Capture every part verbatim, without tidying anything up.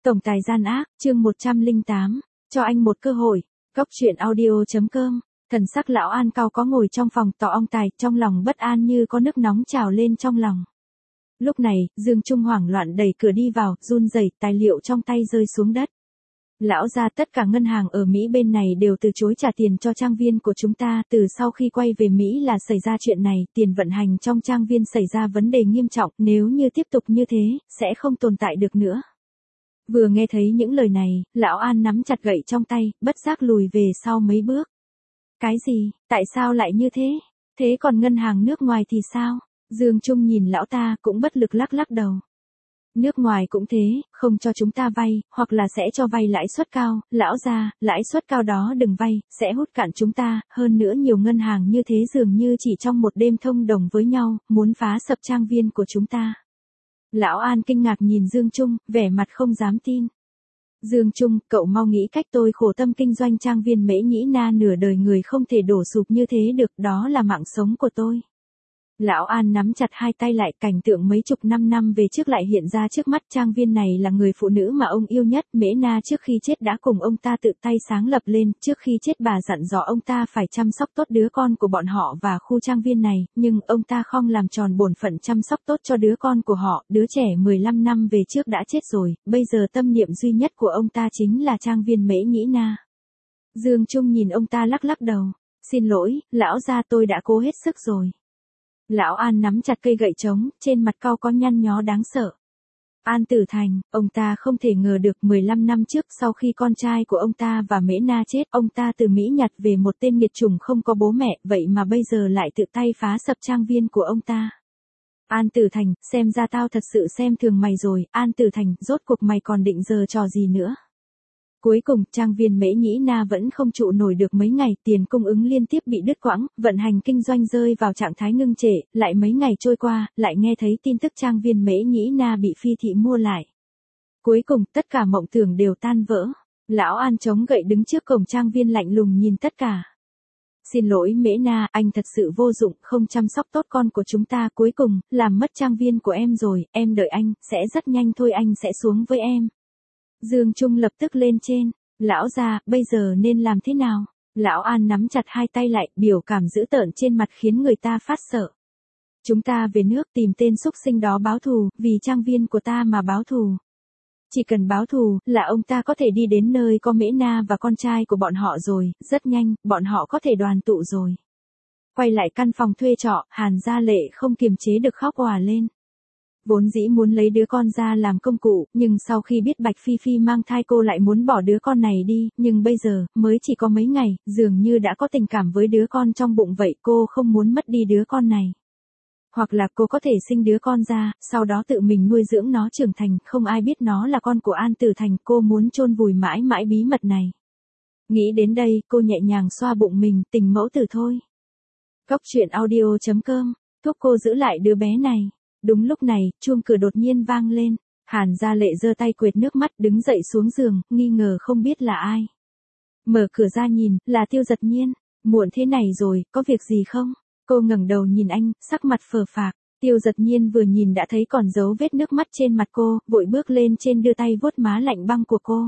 Tổng tài gian ác, chương một trăm lẻ tám, cho anh một cơ hội. Cốc truyện audio.com. Thần sắc lão An cao có ngồi trong phòng tỏ ong tài, trong lòng bất an như có nước nóng trào lên trong lòng. Lúc này, Dương Trung hoảng loạn đẩy cửa đi vào, run rẩy, tài liệu trong tay rơi xuống đất. Lão gia, tất cả ngân hàng ở Mỹ bên này đều từ chối trả tiền cho trang viên của chúng ta, từ sau khi quay về Mỹ là xảy ra chuyện này, tiền vận hành trong trang viên xảy ra vấn đề nghiêm trọng, nếu như tiếp tục như thế, sẽ không tồn tại được nữa. Vừa nghe thấy những lời này, lão An nắm chặt gậy trong tay, bất giác lùi về sau mấy bước. Cái gì, tại sao lại như thế? Thế còn ngân hàng nước ngoài thì sao? Dương Trung nhìn lão ta cũng bất lực lắc lắc đầu. Nước ngoài cũng thế, không cho chúng ta vay, hoặc là sẽ cho vay lãi suất cao, lão gia, lãi suất cao đó đừng vay, sẽ hút cạn chúng ta, hơn nữa nhiều ngân hàng như thế dường như chỉ trong một đêm thông đồng với nhau, muốn phá sập trang viên của chúng ta. Lão An kinh ngạc nhìn Dương Trung, vẻ mặt không dám tin. Dương Trung, cậu mau nghĩ cách, tôi khổ tâm kinh doanh trang viên Mễ Nhĩ Na nửa đời người không thể đổ sụp như thế được, đó là mạng sống của tôi. Lão An nắm chặt hai tay lại, cảnh tượng mấy chục năm năm về trước lại hiện ra trước mắt. Trang viên này là người phụ nữ mà ông yêu nhất, Mễ Na trước khi chết đã cùng ông ta tự tay sáng lập lên, trước khi chết bà dặn dò ông ta phải chăm sóc tốt đứa con của bọn họ và khu trang viên này, nhưng ông ta không làm tròn bổn phận chăm sóc tốt cho đứa con của họ, đứa trẻ mười lăm năm về trước đã chết rồi, bây giờ tâm niệm duy nhất của ông ta chính là trang viên Mễ Nhĩ Na. Dương Trung nhìn ông ta lắc lắc đầu, xin lỗi, lão gia, tôi đã cố hết sức rồi. Lão An nắm chặt cây gậy trống, trên mặt cau có nhăn nhó đáng sợ. An Tử Thành, ông ta không thể ngờ được mười lăm năm trước sau khi con trai của ông ta và Mễ Na chết, ông ta từ Mỹ nhặt về một tên nghiệt chủng không có bố mẹ, vậy mà bây giờ lại tự tay phá sập trang viên của ông ta. An Tử Thành, xem ra tao thật sự xem thường mày rồi, An Tử Thành, rốt cuộc mày còn định giở trò gì nữa? Cuối cùng, trang viên Mễ Nhĩ Na vẫn không trụ nổi được mấy ngày, tiền cung ứng liên tiếp bị đứt quãng, vận hành kinh doanh rơi vào trạng thái ngưng trệ, lại mấy ngày trôi qua, lại nghe thấy tin tức trang viên Mễ Nhĩ Na bị Phi thị mua lại. Cuối cùng, tất cả mộng tưởng đều tan vỡ. Lão An chống gậy đứng trước cổng trang viên lạnh lùng nhìn tất cả. Xin lỗi Mễ Na, anh thật sự vô dụng, không chăm sóc tốt con của chúng ta, cuối cùng, làm mất trang viên của em rồi, em đợi anh, sẽ rất nhanh thôi, anh sẽ xuống với em. Dương Trung lập tức lên trên, lão gia, bây giờ nên làm thế nào? Lão An nắm chặt hai tay lại, biểu cảm dữ tợn trên mặt khiến người ta phát sợ. Chúng ta về nước tìm tên xúc sinh đó báo thù, vì trang viên của ta mà báo thù. Chỉ cần báo thù, là ông ta có thể đi đến nơi có Mễ Na và con trai của bọn họ rồi, rất nhanh, bọn họ có thể đoàn tụ rồi. Quay lại căn phòng thuê trọ, Hàn Gia Lệ không kiềm chế được khóc òa lên. Vốn dĩ muốn lấy đứa con ra làm công cụ, nhưng sau khi biết Bạch Phi Phi mang thai cô lại muốn bỏ đứa con này đi, nhưng bây giờ, mới chỉ có mấy ngày, dường như đã có tình cảm với đứa con trong bụng vậy, cô không muốn mất đi đứa con này. Hoặc là cô có thể sinh đứa con ra, sau đó tự mình nuôi dưỡng nó trưởng thành, không ai biết nó là con của An Tử Thành, cô muốn chôn vùi mãi mãi bí mật này. Nghĩ đến đây, cô nhẹ nhàng xoa bụng mình, tình mẫu tử thôi. Cốc truyện audio.com, thúc cô giữ lại đứa bé này. Đúng lúc này, chuông cửa đột nhiên vang lên. Hàn Gia Lệ giơ tay quệt nước mắt, đứng dậy xuống giường, nghi ngờ không biết là ai. Mở cửa ra nhìn, là Tiêu Dật Nhiên. Muộn thế này rồi, có việc gì không? Cô ngẩng đầu nhìn anh, sắc mặt phờ phạc. Tiêu Dật Nhiên vừa nhìn đã thấy còn dấu vết nước mắt trên mặt cô, vội bước lên trên đưa tay vuốt má lạnh băng của cô.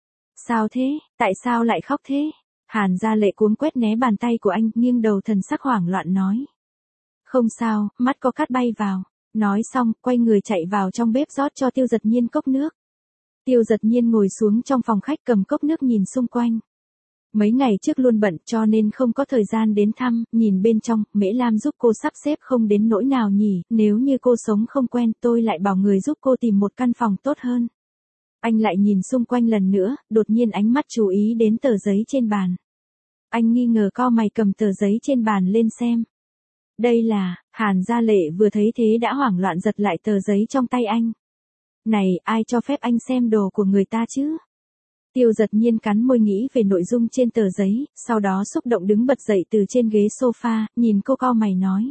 Sao thế? Tại sao lại khóc thế? Hàn Gia Lệ cuống quét né bàn tay của anh, nghiêng đầu thần sắc hoảng loạn nói. Không sao, mắt có cát bay vào. Nói xong, quay người chạy vào trong bếp rót cho Tiêu Dật Nhiên cốc nước. Tiêu Dật Nhiên ngồi xuống trong phòng khách cầm cốc nước nhìn xung quanh. Mấy ngày trước luôn bận cho nên không có thời gian đến thăm, nhìn bên trong, Mễ Lam giúp cô sắp xếp không đến nỗi nào nhỉ, nếu như cô sống không quen tôi lại bảo người giúp cô tìm một căn phòng tốt hơn. Anh lại nhìn xung quanh lần nữa, đột nhiên ánh mắt chú ý đến tờ giấy trên bàn. Anh nghi ngờ cau mày cầm tờ giấy trên bàn lên xem. Đây là, Hàn Gia Lệ vừa thấy thế đã hoảng loạn giật lại tờ giấy trong tay anh. Này, ai cho phép anh xem đồ của người ta chứ? Tiêu Dật Nhiên cắn môi nghĩ về nội dung trên tờ giấy, sau đó xúc động đứng bật dậy từ trên ghế sofa, nhìn cô cau mày nói.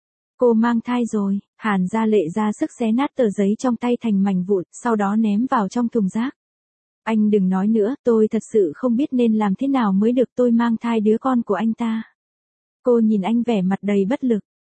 Cô mang thai rồi, Hàn Gia Lệ ra sức xé nát tờ giấy trong tay thành mảnh vụn, sau đó ném vào trong thùng rác. Anh đừng nói nữa, tôi thật sự không biết nên làm thế nào mới được, tôi mang thai đứa con của anh ta. Cô nhìn anh vẻ mặt đầy bất lực.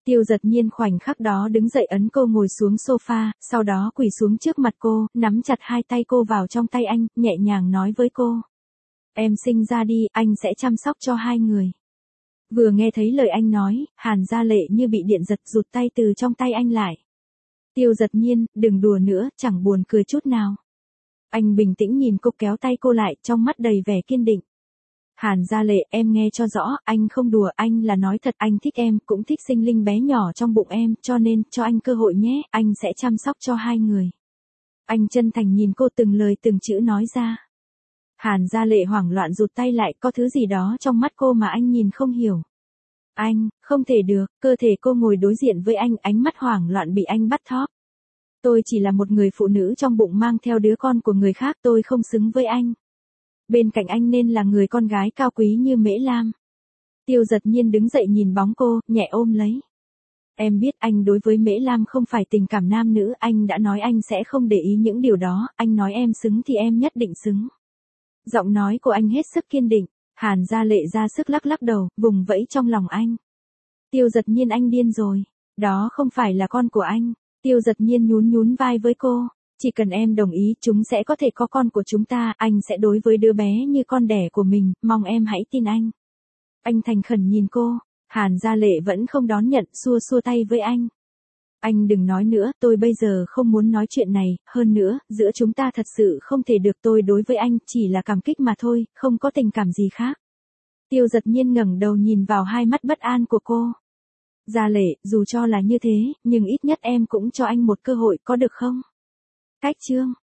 Tiêu Giật Nhiên khoảnh khắc đó đứng dậy ấn cô ngồi xuống sofa, sau đó quỳ xuống trước mặt cô, nắm chặt hai tay cô vào trong tay anh, nhẹ nhàng nói với cô. Em sinh ra đi, anh sẽ chăm sóc cho hai người. Vừa nghe thấy lời anh nói, Hàn Gia Lệ như bị điện giật rụt tay từ trong tay anh lại. Tiêu Giật Nhiên, đừng đùa nữa, chẳng buồn cười chút nào. Anh bình tĩnh nhìn cô kéo tay cô lại, trong mắt đầy vẻ kiên định. Hàn Gia Lệ, em nghe cho rõ, anh không đùa, anh là nói thật, anh thích em, cũng thích sinh linh bé nhỏ trong bụng em, cho nên, cho anh cơ hội nhé, anh sẽ chăm sóc cho hai người. Anh chân thành nhìn cô từng lời từng chữ nói ra. Hàn Gia Lệ hoảng loạn rụt tay lại, có thứ gì đó trong mắt cô mà anh nhìn không hiểu. Anh, không thể được, cơ thể cô ngồi đối diện với anh, ánh mắt hoảng loạn bị anh bắt thóp. Tôi chỉ là một người phụ nữ trong bụng mang theo đứa con của người khác, tôi không xứng với anh. Bên cạnh anh nên là người con gái cao quý như Mễ Lam. Tiêu Giật Nhiên đứng dậy nhìn bóng cô, nhẹ ôm lấy. Em biết anh đối với Mễ Lam không phải tình cảm nam nữ, anh đã nói anh sẽ không để ý những điều đó, anh nói em xứng thì em nhất định xứng. Giọng nói của anh hết sức kiên định, Hàn Gia Lệ ra sức lắc lắc đầu, vùng vẫy trong lòng anh. Tiêu Giật Nhiên, anh điên rồi, đó không phải là con của anh. Tiêu Giật Nhiên nhún nhún vai với cô, chỉ cần em đồng ý chúng sẽ có thể có con của chúng ta, anh sẽ đối với đứa bé như con đẻ của mình, mong em hãy tin anh. Anh thành khẩn nhìn cô, Hàn Gia Lệ vẫn không đón nhận, xua xua tay với anh. Anh đừng nói nữa, tôi bây giờ không muốn nói chuyện này, hơn nữa, giữa chúng ta thật sự không thể được, tôi đối với anh chỉ là cảm kích mà thôi, không có tình cảm gì khác. Tiêu Giật Nhiên ngẩng đầu nhìn vào hai mắt bất an của cô. Gia Lệ, dù cho là như thế, nhưng ít nhất em cũng cho anh một cơ hội, có được không? Cách chương